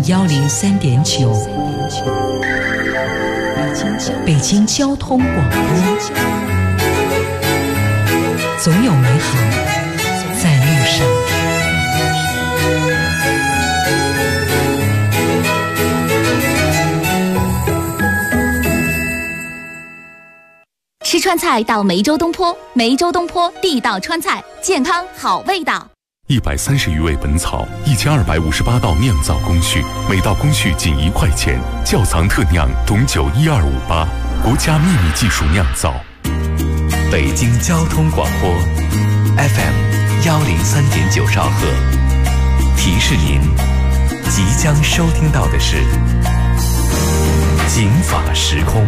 103.9，北京交通广播，总有美好在路上。 吃川菜到梅州东坡，梅州东坡地道川菜，健康好味道。 130余味本草，1258道酿造工序，每道工序仅1块钱。窖藏特酿董酒12588，国家秘密技术酿造。 北京交通广播 FM 103.9兆赫，提示您即将收听到的是警法时空。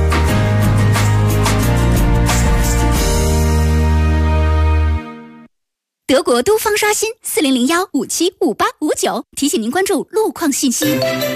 德国都方刷新4001575859，提醒您关注路况信息。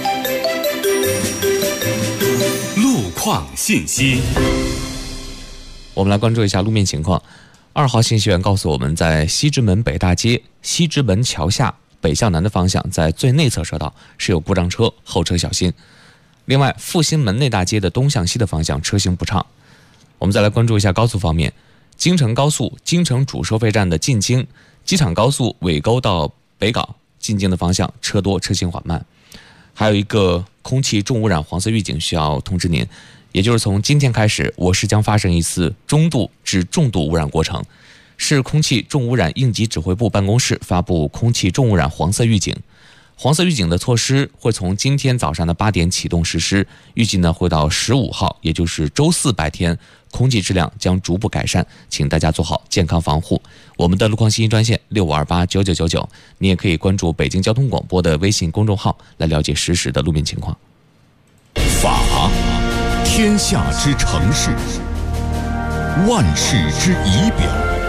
路况信息， 我们来关注一下路面情况。2号信息员告诉我们，在西直门北大街西直门桥下北向南的方向，在最内侧车道是有故障车，后车小心。另外，复兴门内大街的东向西的方向车行不畅。我们再来关注一下高速方面，京承高速京承主收费站的进京，机场高速尾沟到北港进京的方向车多，车行缓慢。还有一个空气重污染黄色预警需要通知您，也就是从今天开始，我市将发生一次中度至重度污染过程。市空气重污染应急指挥部办公室发布空气重污染黄色预警。黄色预警的措施会从今天早上的8点启动实施，预计呢会到15号，也就是周4白天，空气质量将逐步改善，请大家做好健康防护。我们的路况信息专线65289999，你也可以关注北京交通广播的微信公众号来了解实时的路面情况。 法，天下之城市，万世之仪表。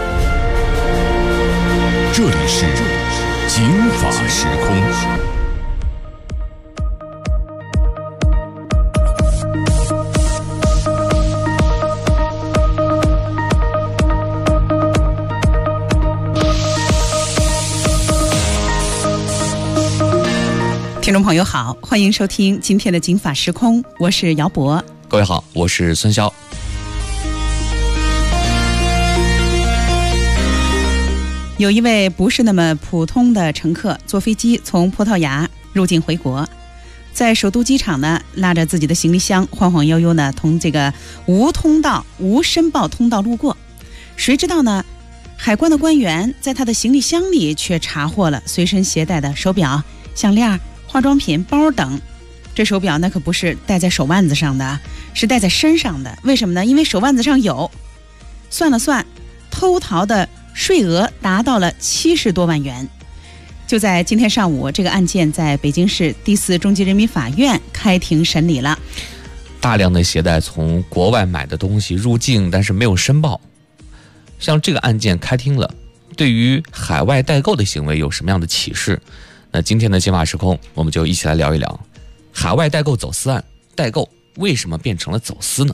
这里是警法时空。 听众朋友好，欢迎收听今天的警法时空，我是姚博。 各位好，我是孙潇。 有一位不是那么普通的乘客，坐飞机从葡萄牙入境回国，在首都机场呢，拉着自己的行李箱，晃晃悠悠呢，从这个无申报通道路过。谁知道呢，海关的官员在他的行李箱里却查获了随身携带的手表、项链、化妆品、包等。这手表那可不是戴在手腕子上的，是戴在身上的。为什么呢？因为手腕子上有。算了算，偷逃的税额达到了70多万元。就在今天上午，这个案件在北京市第4中级人民法院开庭审理了。 大量的携带从国外买的东西入境，但是没有申报。像这个案件开庭了，对于海外代购的行为有什么样的启示？那今天的警法时空，我们就一起来聊一聊海外代购走私案，代购为什么变成了走私呢？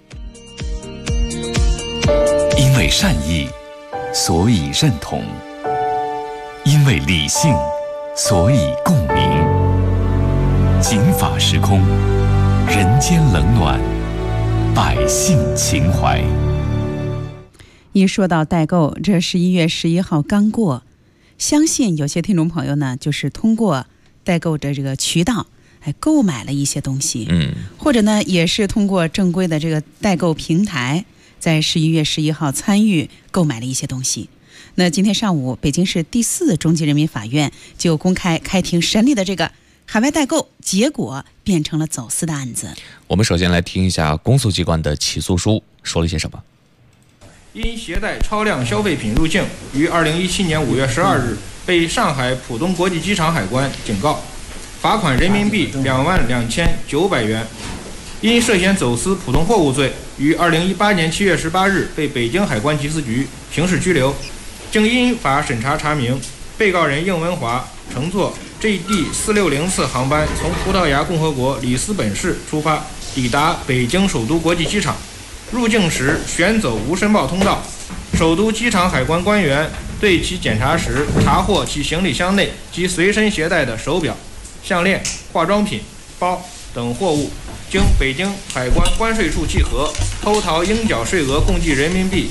因为善意，所以认同；因为理性，所以共鸣。警法时空，人间冷暖，百姓情怀。 一说到代购，这11月11号刚过，相信有些听众朋友呢，就是通过代购的这个渠道，购买了一些东西，或者呢，也是通过正规的这个代购平台，在11月11号参与购买了一些东西。那今天上午，北京市第4中级人民法院就公开开庭审理的这个海外代购，结果变成了走私的案子。 我们首先来听一下公诉机关的起诉书说了些什么。 因携带超量消费品入境，于2017年5月12日被上海浦东国际机场海关警告，罚款人民币22900元。因涉嫌走私普通货物罪，于2018年7月18日被北京海关缉私局刑事拘留。经因法审查查明，被告人应文华乘坐 GD4604次航班从葡萄牙共和国里斯本市出发，抵达北京首都国际机场。入境时选走无申报通道，首都机场海关官员对其检查时查获其行李箱内及随身携带的手表、 项链、化妆品、包等货物，经北京海关关税处稽核，偷逃应缴税额共计人民币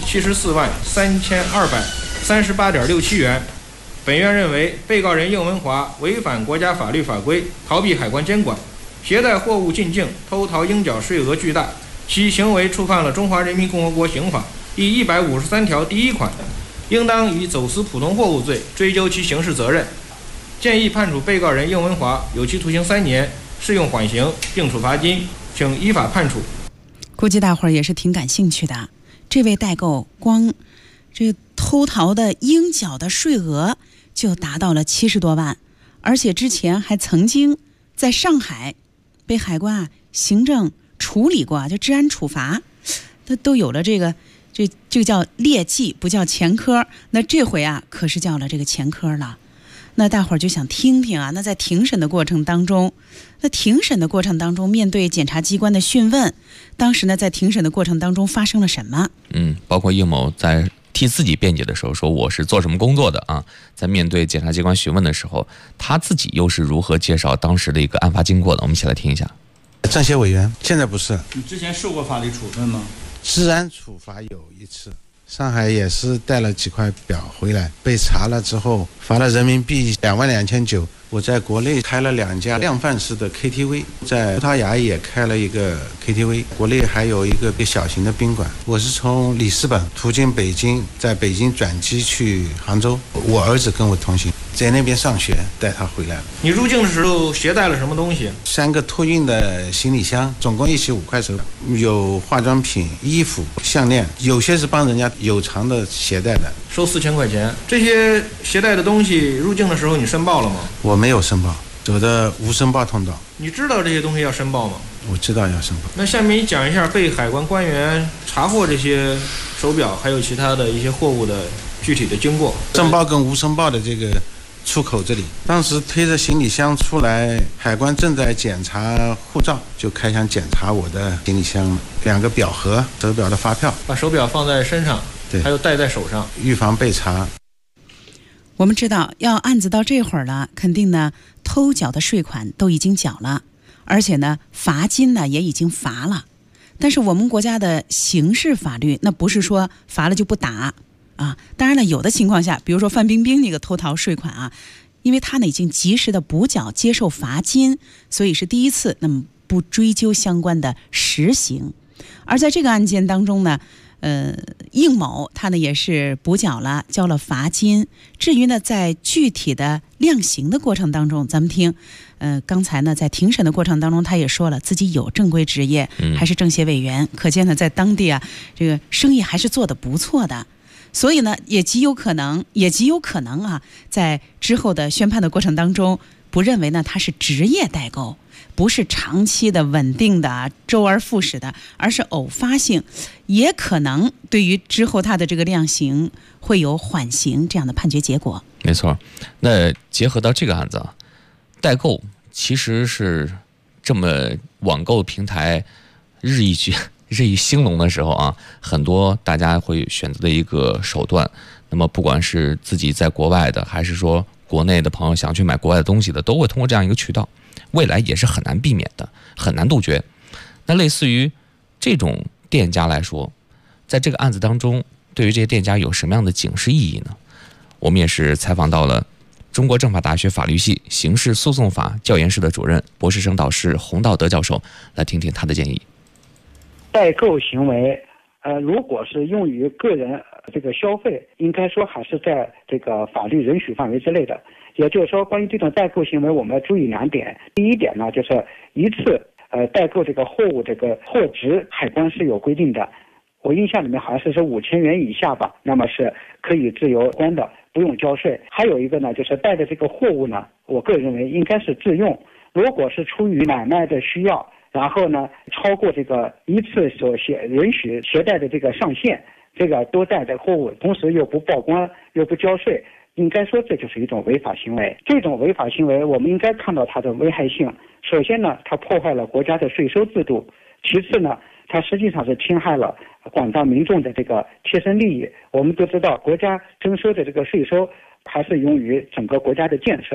743238.67元。本院认为，被告人应文华违反国家法律法规，逃避海关监管，携带货物进境，偷逃应缴税额巨大，其行为触犯了《中华人民共和国刑法》第153条第1款，应当以走私普通货物罪追究其刑事责任。建议判处被告人应文华有期徒刑3年，适用缓刑，并处罚金，请依法判处。 估计大伙儿也是挺感兴趣的。这位代购光这偷逃的应缴的税额就达到了70多万，而且之前还曾经在上海被海关行政处理过，就治安处罚，他都有了这个叫劣迹，不叫前科。那这回可是叫了这个前科了。那大伙儿就想听听那在庭审的过程当中，面对检察机关的讯问，当时呢在庭审的过程当中发生了什么？ 包括应某在替自己辩解的时候说我是做什么工作的啊，在面对检察机关询问的时候，他自己又是如何介绍当时的一个案发经过的？我们一起来听一下。 政协委员，现在不是。 你之前受过法律处分吗？ 治安处罚有一次，上海也是带了几块表回来，被查了之后罚了人民币22900。我在国内开了2家量贩式的 KTV， 在葡萄牙也开了一个 KTV， 国内还有一个小型的宾馆。我是从里斯本途经北京，在北京转机去杭州，我儿子跟我同行，在那边上学，带他回来了。 你入境的时候携带了什么东西 ？3个托运的行李箱，总共一起5块手表，有化妆品、衣服、项链，有些是帮人家有偿的携带的， 收4000块钱。这些携带的东西入境的时候你申报了吗？ 我没有申报，走的无申报通道。 你知道这些东西要申报吗？ 我知道要申报。 那下面你讲一下被海关官员查获这些手表还有其他的一些货物的具体的经过。 申报跟无申报的这个出口这里，当时推着行李箱出来，海关正在检查护照，就开枪检查我的行李箱，2个表盒、手表的发票， 把手表放在身上， 对， 还有戴在手上， 预防被查。 我们知道，要案子到这会儿了，肯定呢偷缴的税款都已经缴了，而且呢罚金呢也已经罚了。但是我们国家的刑事法律，那不是说罚了就不打啊。当然了，有的情况下，比如说范冰冰那个偷逃税款因为他呢已经及时的补缴接受罚金，所以是第一次，那么不追究相关的实刑。而在这个案件当中呢，应某他呢也是补缴了，交了罚金。至于呢在具体的量刑的过程当中，咱们听刚才呢在庭审的过程当中，他也说了自己有正规职业，还是政协委员，可见呢在当地这个生意还是做得不错的。所以呢也极有可能在之后的宣判的过程当中，不认为呢他是职业代购，不是长期的稳定的周而复始的，而是偶发性，也可能对于之后他的这个量刑会有缓刑这样的判决结果。 没错。那结合到这个案子代购其实是这么网购平台日益兴隆的时候很多大家会选择的一个手段。那么不管是自己在国外的，还是说国内的朋友想去买国外的东西的，都会通过这样一个渠道，未来也是很难避免的，很难杜绝。那类似于这种店家来说，在这个案子当中，对于这些店家有什么样的警示意义呢？我们也是采访到了中国政法大学法律系刑事诉讼法教研室的主任、博士生导师洪道德教授，来听听他的建议。 代购行为，如果是用于个人这个消费，应该说还是在这个法律允许范围之内的。也就是说，关于这种代购行为，我们要注意2点。第一点呢，就是一次代购这个货物这个货值，海关是有规定的。我印象里面好像是5000元以下吧，那么是可以自由关的，不用交税。还有一个呢，就是带的这个货物呢，我个人认为应该是自用。如果是出于买卖的需要，然后呢超过这个一次所允许携带的这个上限，这个多带的货物，同时又不报关又不交税，应该说这就是一种违法行为。这种违法行为我们应该看到它的危害性。首先呢，它破坏了国家的税收制度；其次呢，它实际上是侵害了广大民众的这个切身利益。我们都知道，国家征收的这个税收还是用于整个国家的建设。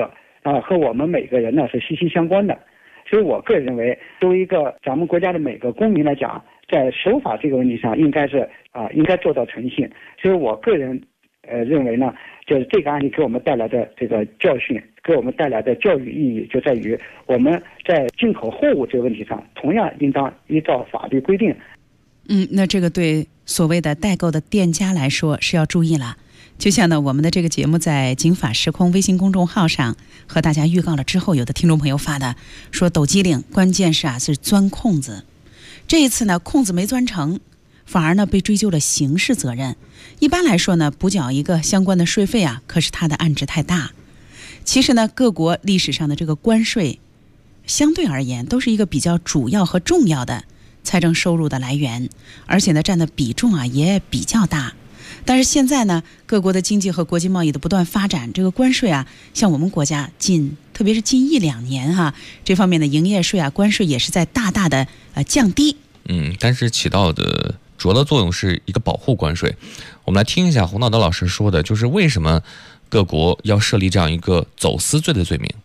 和我们每个人呢是息息相关的。所以我个人认为，作为一个咱们国家的每个公民来讲，在守法这个问题上，应该做到诚信。所以我个人认为呢，就是这个案例给我们带来的这个教训，给我们带来的教育意义就在于，我们在进口货物这个问题上，同样应当依照法律规定。 那这个对所谓的代购的店家来说是要注意了。就像呢，我们的这个节目在警法时空微信公众号上和大家预告了之后，有的听众朋友发的说抖机灵，关键是钻空子。这一次呢，空子没钻成，反而呢被追究了刑事责任。一般来说呢，补缴一个相关的税费啊，可是它的案值太大。其实呢，各国历史上的这个关税，相对而言都是一个比较主要和重要的财政收入的来源，而且呢占的比重啊也比较大。但是现在呢，各国的经济和国际贸易的不断发展，这个关税啊，像我们国家特别是近1-2年这方面的营业税啊、关税也是在大大的降低。 但是起到的主要的作用是一个保护关税。我们来听一下洪道德老师说的，就是为什么各国要设立这样一个走私罪的罪名。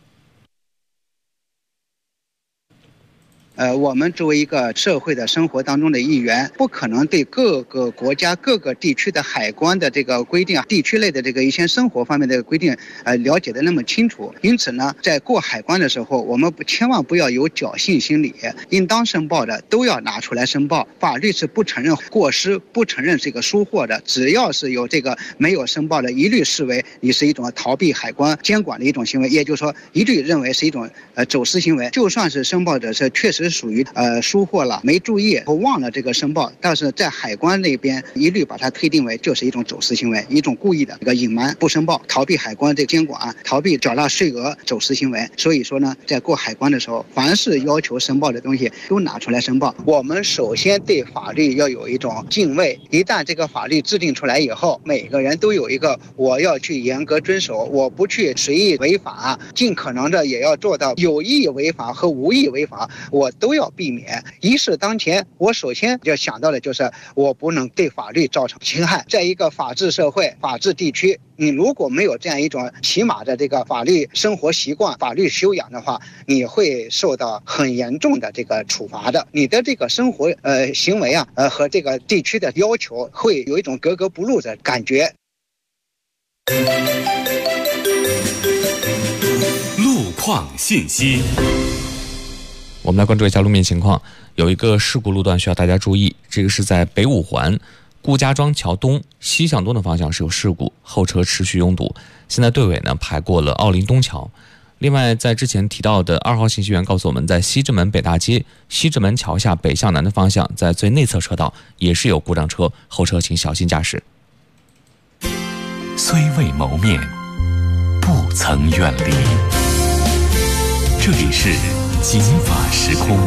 我们作为一个社会的生活当中的一员，不可能对各个国家各个地区的海关的这个规定地区类的这个一些生活方面的规定了解的那么清楚。因此呢，在过海关的时候，我们千万不要有侥幸心理，应当申报的都要拿出来申报。法律是不承认过失，不承认这个疏忽的，只要是有这个没有申报的，一律视为你是一种逃避海关监管的一种行为，也就是说一律认为是一种走私行为。就算是申报者是确实属于疏忽了，没注意或忘了这个申报，但是在海关那边一律把它推定为就是一种走私行为，一种故意的一个隐瞒不申报、逃避海关这个监管、逃避缴纳税额走私行为。所以说呢，在过海关的时候，凡是要求申报的东西都拿出来申报。我们首先对法律要有一种敬畏，一旦这个法律制定出来以后，每个人都有一个我要去严格遵守，我不去随意违法，尽可能的也要做到有意违法和无意违法我都要避免。一事当前，我首先要想到的就是我不能对法律造成侵害。在一个法治社会、法治地区，你如果没有这样一种起码的这个法律生活习惯、法律修养的话，你会受到很严重的这个处罚的。你的这个生活行为和这个地区的要求会有一种格格不入的感觉。 路况信息。 我们来关注一下路面情况，有一个事故路段需要大家注意，这个是在北五环顾家庄桥东西向东的方向是有事故，后车持续拥堵，现在队尾呢排过了奥林东桥。另外，在之前提到的2号信息员告诉我们，在西直门北大街西直门桥下北向南的方向，在最内侧车道也是有故障车，后车请小心驾驶。 虽未谋面，不曾远离。这里是警法时空。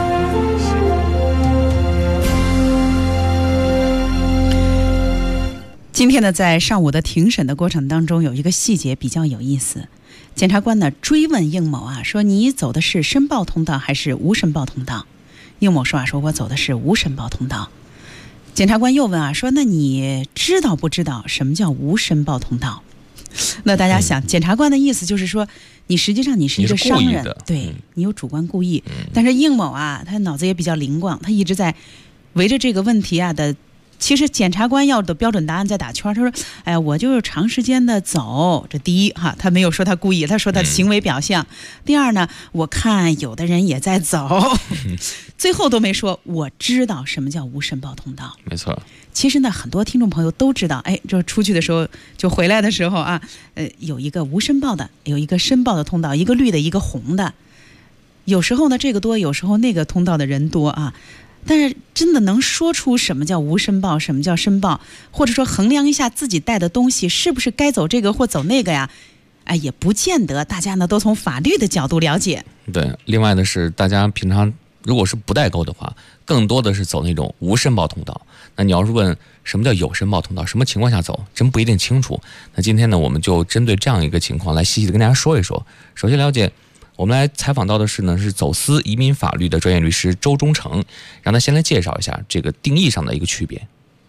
今天呢，在上午的庭审的过程当中，有一个细节比较有意思。检察官呢追问应某说你走的是申报通道还是无申报通道？应某说说我走的是无申报通道。检察官又问说那你知道不知道什么叫无申报通道？那大家想，检察官的意思就是说，你实际上你是一个商人，对，你有主观故意。但是应某他脑子也比较灵光，他一直在围着这个问题的。其实检察官要的标准答案在打圈，他说：“哎呀，我就是长时间的走。”这第一他没有说他故意，他说他行为表象。第二呢，我看有的人也在走，最后都没说我知道什么叫无申报通道。 没错。 其实呢，很多听众朋友都知道，就出去的时候，就回来的时候有一个无申报的，有一个申报的通道，一个绿的，一个红的。有时候呢这个多，有时候那个通道的人多但是真的能说出什么叫无申报，什么叫申报，或者说衡量一下自己带的东西是不是该走这个或走那个呀？也不见得大家呢都从法律的角度了解。 对，另外的是大家平常如果是不代购的话，更多的是走那种无申报通道。那你要是问什么叫有申报通道，什么情况下走，真不一定清楚。那今天呢，我们就针对这样一个情况来细细的跟大家说一说。首先了解。我们来采访到的是走私移民法律的专业律师周忠成，让他先来介绍一下这个定义上的一个区别。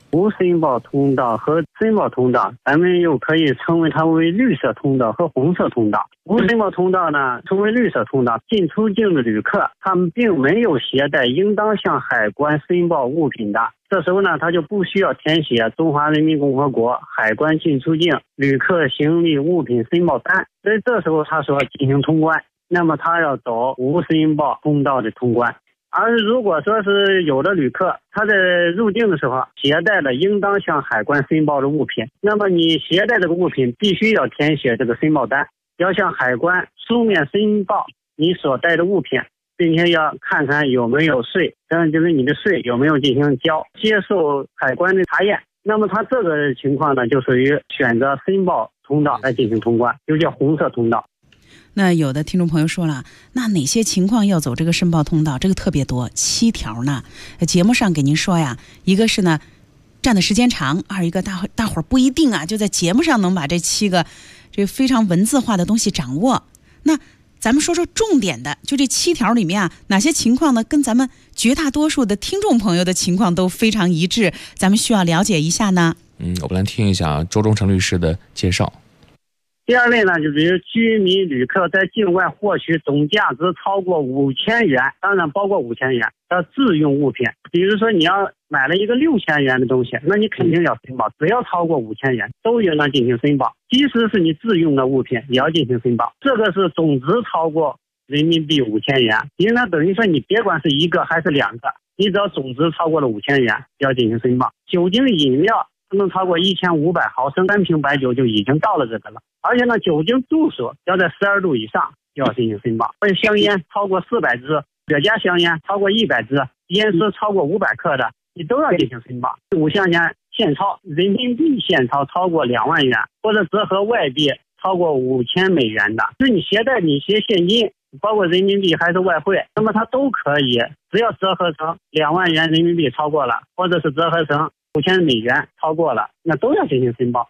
无申报通道和申报通道，咱们又可以称为它为绿色通道和红色通道。无申报通道呢，称为绿色通道，进出境的旅客他们并没有携带应当向海关申报物品的，这时候呢，他就不需要填写中华人民共和国海关进出境旅客行李物品申报单，所以这时候他说进行通关，那么他要走无申报通道的通关。而如果说是有的旅客他在入境的时候携带了应当向海关申报的物品，那么你携带这个物品必须要填写这个申报单，要向海关书面申报你所带的物品，并且要看看有没有税，就是你的税有没有进行交，接受海关的查验。那么他这个情况呢，就属于选择申报通道来进行通关，就叫红色通道。 那有的听众朋友说了，那哪些情况要走这个申报通道？这个特别多，7条呢。节目上给您说呀，一个是呢站的时间长，二一个大伙儿不一定啊就在节目上能把这7个这非常文字化的东西掌握。那咱们说说重点的，就这7条里面啊，哪些情况呢跟咱们绝大多数的听众朋友的情况都非常一致，咱们需要了解一下呢？ 我们来听一下周忠诚律师的介绍。 第二类呢，就比如居民旅客在境外获取总价值超过5000元，当然包括5000元的自用物品。比如说你要买了一个6000元的东西，那你肯定要申报，只要超过5000元都应当进行申报，即使是你自用的物品也要进行申报。这个是总值超过人民币5000元，因为呢等于说你别管是一个还是2个，你只要总值超过了5000元要进行申报。酒精饮料不能超过1500毫升单瓶白酒就已经到了这个了，而且呢酒精度数要在12度以上就要进行申报。而且香烟超过400支，雪茄香烟超过100支，烟丝超过500克的你都要进行申报。5项烟现钞人民币现钞超过2万元，或者折合外币超过5000美元的，就是你携带你些现金包括人民币还是外汇，那么它都可以，只要折合成2万元人民币超过了，或者是折合成5000美元超过了，那都要进行申报。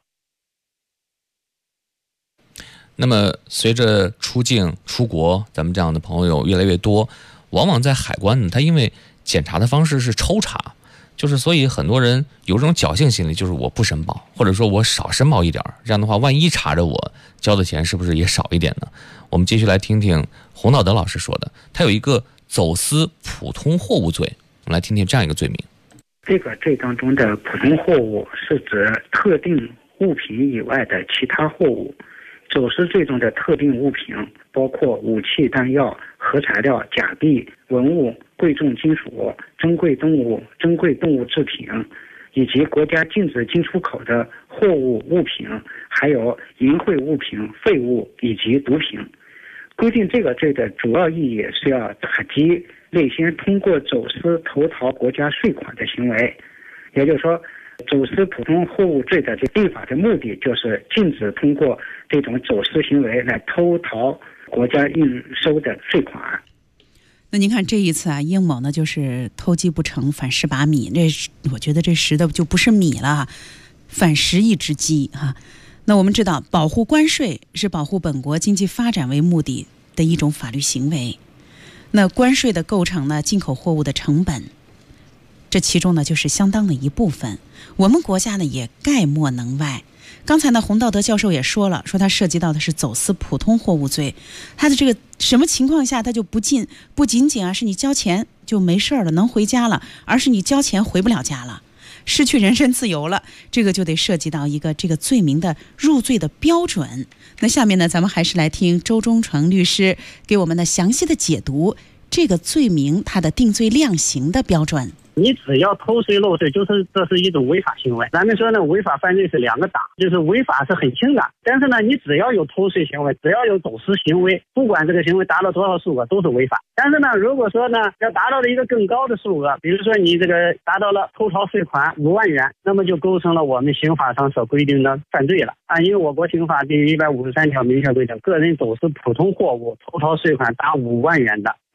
那么随着出境出国，咱们这样的朋友越来越多，往往在海关呢，他因为检查的方式是抽查，就是所以很多人有这种侥幸心理，就是我不申报，或者说我少申报一点，这样的话万一查着我交的钱是不是也少一点呢？我们继续来听听洪道德老师说的，他有一个走私普通货物罪，我们来听听这样一个罪名。 这个罪当中的普通货物是指特定物品以外的其他货物。走私罪中的特定物品包括武器弹药、核材料、假币、文物、贵重金属、珍贵动物制品，以及国家禁止进出口的货物物品，还有淫秽物品、废物以及毒品。规定这个罪的主要意义是要打击内些通过走私偷逃国家税款的行为，也就是说走私普通货物罪的这立法的目的就是禁止通过这种走私行为来偷逃国家应收的税款。 那您看这一次啊，应某呢就是偷鸡不成反蚀把米，我觉得这蚀的就不是米了，反蚀一只鸡哈。那我们知道，保护关税是保护本国经济发展为目的的一种法律行为。那关税的构成呢，进口货物的成本，这其中呢就是相当的一部分，我们国家呢也概莫能外。刚才呢洪道德教授也说了，说他涉及到的是走私普通货物罪，他的这个什么情况下他就不仅仅啊是你交钱就没事了能回家了，而是你交钱回不了家了，失去人身自由了，这个就得涉及到一个这个罪名的入罪的标准。那下面呢咱们还是来听周忠诚律师给我们的详细的解读这个罪名它的定罪量刑的标准。 你只要偷税漏税，就是这是一种违法行为。咱们说呢，违法犯罪是2个档，就是违法是很轻的，但是呢，你只要有偷税行为，只要有走私行为，不管这个行为达到多少数额都是违法。但是呢，如果说呢要达到了一个更高的数额，比如说你这个达到了偷逃税款5万元，那么就构成了我们刑法上所规定的犯罪了啊。因为我国刑法第153条明确规定，个人走私普通货物偷逃税款达5万元的，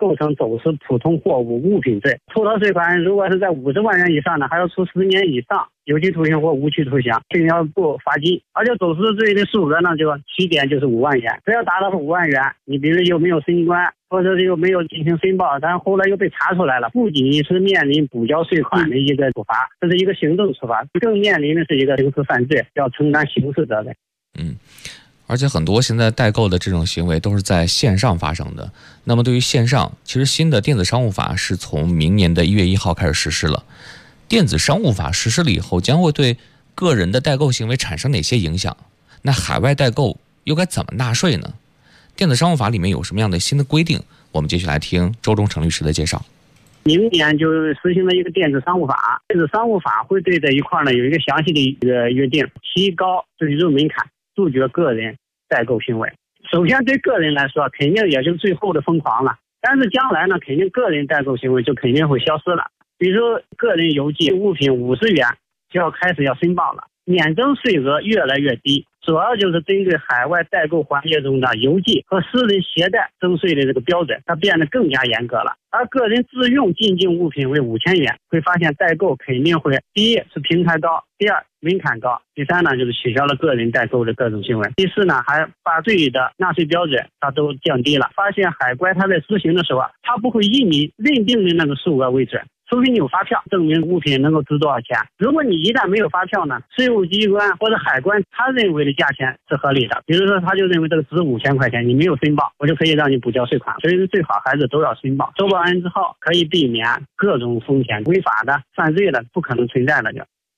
构成走私普通货物物品罪。偷逃税款如果是在50万元以上的，还要处10年以上有期徒刑或无期徒刑，并要付罚金。而且走私罪的数额呢，就起点就是5万元，只要达到5万元，你比如又没有升官，或者是又没有进行申报，但后来又被查出来了，不仅是面临补交税款的一个处罚，这是一个行政处罚，更面临的是一个刑事犯罪，要承担刑事责任。 而且很多现在代购的这种行为都是在线上发生的。那么对于线上，其实新的电子商务法是从明年的1月1号开始实施了。电子商务法实施了以后，将会对个人的代购行为产生哪些影响？那海外代购又该怎么纳税呢？电子商务法里面有什么样的新的规定？我们继续来听周忠诚律师的介绍。 明年就实行了一个电子商务法，电子商务法会对这一块呢有一个详细的一个约定，提高税入门槛，杜绝个人代购行为。首先对个人来说，肯定也就是最后的疯狂了，但是将来呢，肯定个人代购行为就肯定会消失了。比如说个人邮寄物品50元就要开始要申报了，免征税额越来越低，主要就是针对海外代购环节中的邮寄和私人携带征税的这个标准，它变得更加严格了。而个人自用进境物品为5000元，会发现代购肯定会，第一是平台高，第二门槛高，第三呢就是取消了个人代购的各种行为，第四呢还把税的纳税标准它都降低了。发现海关它在执行的时候啊，它不会以你认定的那个数额为准，除非你有发票证明物品能够值多少钱。如果你一旦没有发票呢，税务机关或者海关他认为的价钱是合理的，比如说他就认为这个值5000块钱，你没有申报，我就可以让你补交税款。所以最好还是都要申报，申报完之后可以避免各种风险，违法的犯罪的不可能存在了。就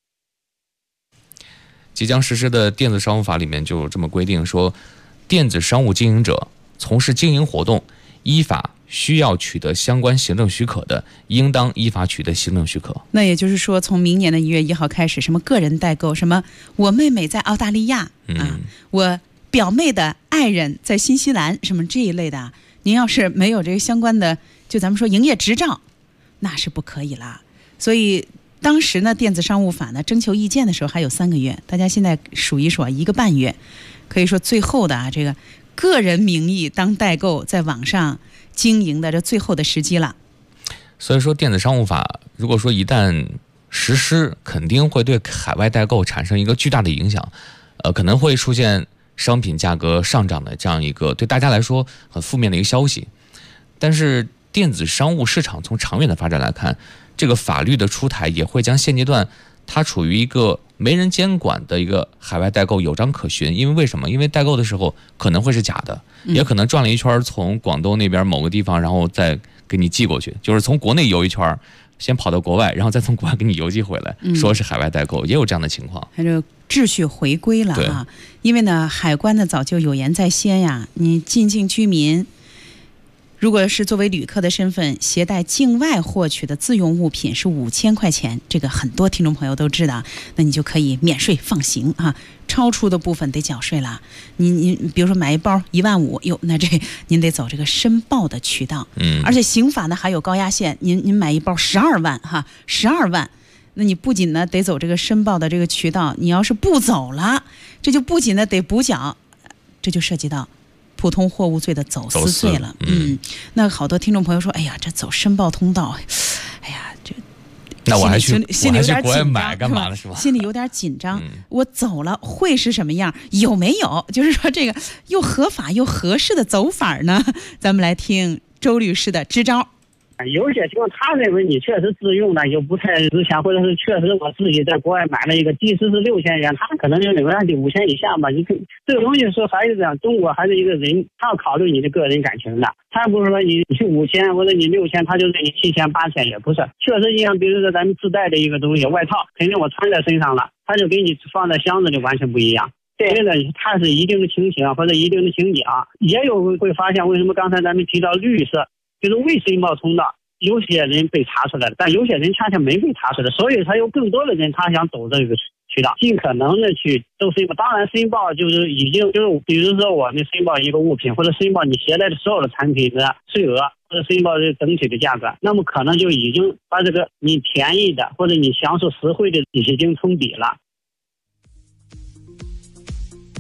即将实施的电子商务法里面就这么规定说，电子商务经营者从事经营活动依法需要取得相关行政许可的，应当依法取得行政许可。 那也就是说，从明年的1月1号开始，什么个人代购，什么我妹妹在澳大利亚我表妹的爱人在新西兰，什么这一类的，您要是没有这个相关的，就咱们说营业执照，那是不可以啦。所以当时呢，电子商务法呢征求意见的时候还有3个月，大家现在数一数1个半月，可以说最后的这个个人名义当代购在网上经营的这最后的时机了。 所以说电子商务法如果说一旦实施，肯定会对海外代购产生一个巨大的影响，可能会出现商品价格上涨的这样一个对大家来说很负面的一个消息。但是电子商务市场从长远的发展来看，这个法律的出台也会将现阶段它处于一个没人监管的一个海外代购有章可循。因为为什么？因为代购的时候可能会是假的，也可能转了一圈从广东那边某个地方然后再给你寄过去，就是从国内游一圈先跑到国外，然后再从国外给你邮寄回来，说是海外代购，也有这样的情况。 还有秩序回归了啊！因为呢，海关呢早就有言在先呀，你进境居民如果是作为旅客的身份携带境外获取的自用物品是5000块钱，这个很多听众朋友都知道，那你就可以免税放行啊。超出的部分得缴税了。你比如说买一包15000，哟，那这您得走这个申报的渠道。而且刑法呢还有高压线，您买一包12万哈，12万。那你不仅呢得走这个申报的这个渠道，你要是不走了，这就不仅呢得补缴，这就涉及到普通货物罪的走私罪了。那好多听众朋友说，哎呀，这走申报通道，哎呀，这那我还去心里有点国外紧买干嘛张， 了是吧？ 心里有点紧张，我走了会是什么样？有没有就是说这个又合法又合适的走法呢？咱们来听周律师的支招。 有些情况他认为你确实自用的又不太值钱，或者是确实我自己在国外买了一个，即使是6000元，他可能就认为按5000以下嘛。你这个东西说还是这样，中国还是一个人，他要考虑你的个人感情的，他不是说你去5000或者你6000，他就认你7000、8000，也不是。确实，像比如说咱们自带的一个东西，外套，肯定我穿在身上了，他就给你放在箱子里完全不一样。对的，它是一定的情形或者一定的情景，也有会发现为什么刚才咱们提到绿色。就是未申报通道，有些人被查出来了，但有些人恰恰没被查出来，所以他有更多的人他想走这个渠道，尽可能的去都申报。当然申报就是已经就是比如说我们申报一个物品，或者申报你携带的所有的产品的税额，或者申报这整体的价格，那么可能就已经把这个你便宜的或者你享受实惠的已经冲抵了。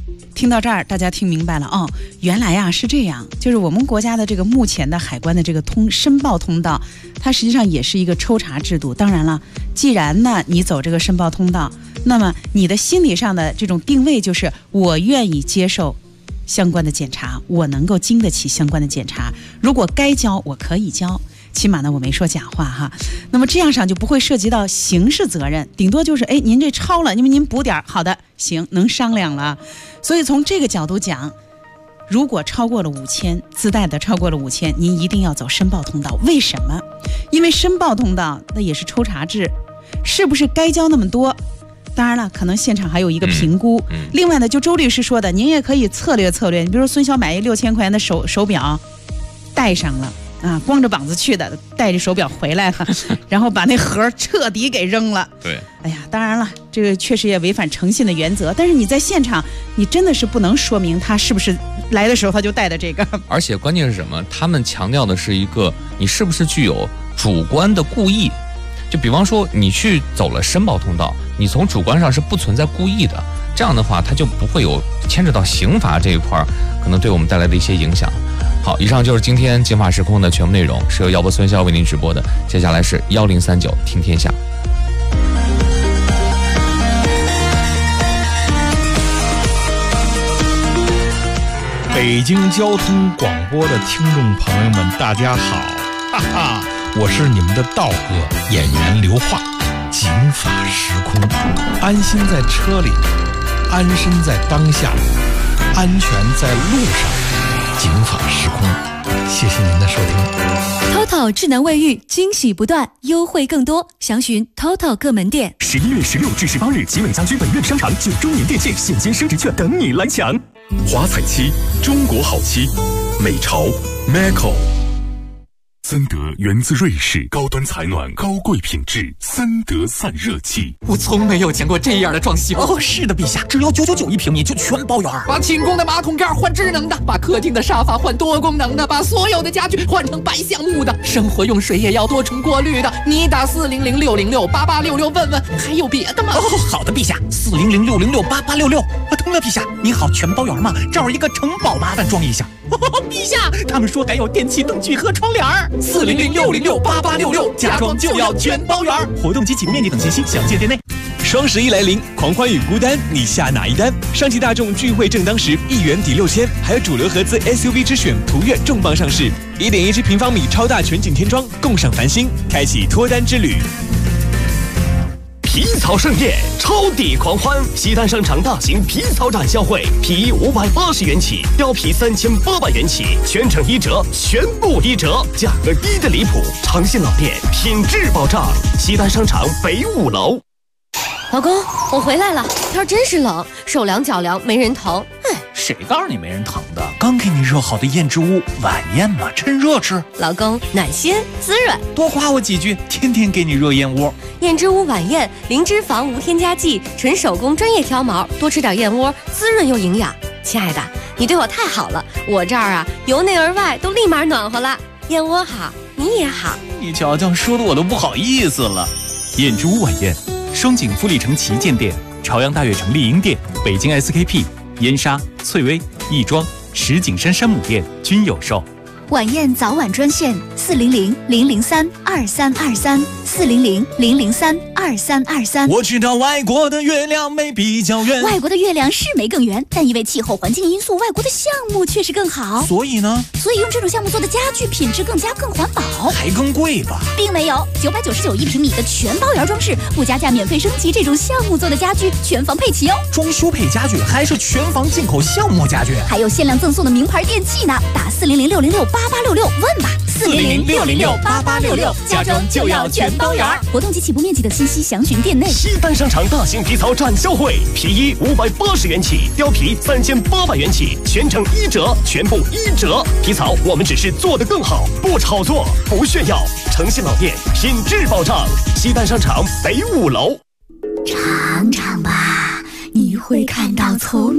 听到这儿，大家听明白了哦，原来呀是这样，就是我们国家的这个目前的海关的这个申报通道，它实际上也是一个抽查制度。当然了，既然呢你走这个申报通道，那么你的心理上的这种定位就是我愿意接受相关的检查，我能够经得起相关的检查，如果该交我可以交，起码呢我没说假话哈。那么这样上就不会涉及到刑事责任，顶多就是您这超了，因为您补点，好的行，能商量了。所以从这个角度讲，如果超过了5000，自带的超过了5000，您一定要走申报通道。为什么？因为申报通道那也是抽查制，是不是该交那么多？当然了，可能现场还有一个评估。另外呢，就周律师说的，您也可以策略。你比如说孙潇买一6000块钱的手表，戴上了啊，光着膀子去的，带着手表回来了，然后把那盒彻底给扔了。 对， 哎呀，当然了，这个确实也违反诚信的原则。但是你在现场，你真的是不能说明他是不是来的时候他就带的这个。 而且关键是什么？他们强调的是一个你是不是具有主观的故意。就比方说你去走了申报通道，你从主观上是不存在故意的，这样的话它就不会有牵扯到刑罚这一块可能对我们带来的一些影响。好，以上就是今天警法时空的全部内容，是由姚博孙潇为您直播的。接下来是1039听天下。 北京交通广播的听众朋友们，大家好，哈哈，我是你们的道哥演员刘化。警法时空，安心在车里，安身在当下，安全在路上。警法时空，谢谢您的收听。 TOTO 智能卫浴惊喜不断，优惠更多，详询 TOTO 各门店。 11月16至18日，集美家居本院商场9周年店庆现金升值券等你来抢。华彩漆，中国好漆，美潮 Maco。 森德源自瑞士，高端采暖，高贵品质，森德散热器。 我从没有见过这样的装修。哦，是的，陛下，只要9991平米就全包圆。把寝宫的马桶盖换智能的，把客厅的沙发换多功能的，把所有的家具换成白橡木的，生活用水也要多重过滤的。你打400-606-8866问问，还有别的吗？哦，好的，陛下，400-606-8866。通了，陛下，您好，全包圆吗？这儿一个城堡，麻烦装一下。陛下，他们说还有电器灯具和窗帘，400-606-8866，家装就要全包圆。活动及起步面积等信息详见店内。 双11来临，狂欢与孤单，你下哪一单？上汽大众聚会正当时，1元抵6000，还有主流合资 SUV 之选途岳重磅上市，1.17平方米超大全景天窗，共赏繁星，开启脱单之旅。 皮草盛宴，超抵狂欢！西单商场大型皮草展销会，皮衣580元起，貂皮3800元起，全程1折，全部1折，价格低的离谱！诚信老店，品质保障。西单商场北5楼。 老公，我回来了，天真是冷，手凉脚凉，没人疼。哎， 谁告诉你没人疼的？刚给你热好的燕之屋晚宴嘛，趁热吃。 老公，暖心滋润， 多夸我几句，天天给你热燕窝。 燕之屋晚宴，零脂肪无添加剂，纯手工专业挑毛，多吃点燕窝，滋润又营养。亲爱的，你对我太好了，我这儿啊由内而外都立马暖和了。燕窝好，你也好。 你瞧瞧，说的我都不好意思了。燕之屋晚宴，双井富力城旗舰店、朝阳大悦城丽婴店、北京 SKP、燕莎、翠微、亦庄、石景山山姆店均有售。 晚宴早晚专线400-003-2323，400-003-2323。 我知道外国的月亮没比较圆， 外国的月亮是没更圆，但因为气候环境因素，外国的项目确实更好。 所以呢？ 所以用这种项目做的家具品质更佳、更环保， 还更贵吧？ 并没有，9991平米的全包圆装饰，不加价免费升级，这种项目做的家具全房配齐哦。 装修配家具还是全房进口项目家具， 还有限量赠送的名牌电器呢。打400-606-8866问吧 ，400-606-8866， 家装就要全包圆。活动及起步面积等信息详询店内。 西单商场大型皮草展销会，皮衣580元起，貂皮3800元起，全程1折，全部1折。皮草我们只是做得更好，不炒作，不炫耀。诚信老店，品质保障。西单商场北5楼。 尝尝吧，你会看到从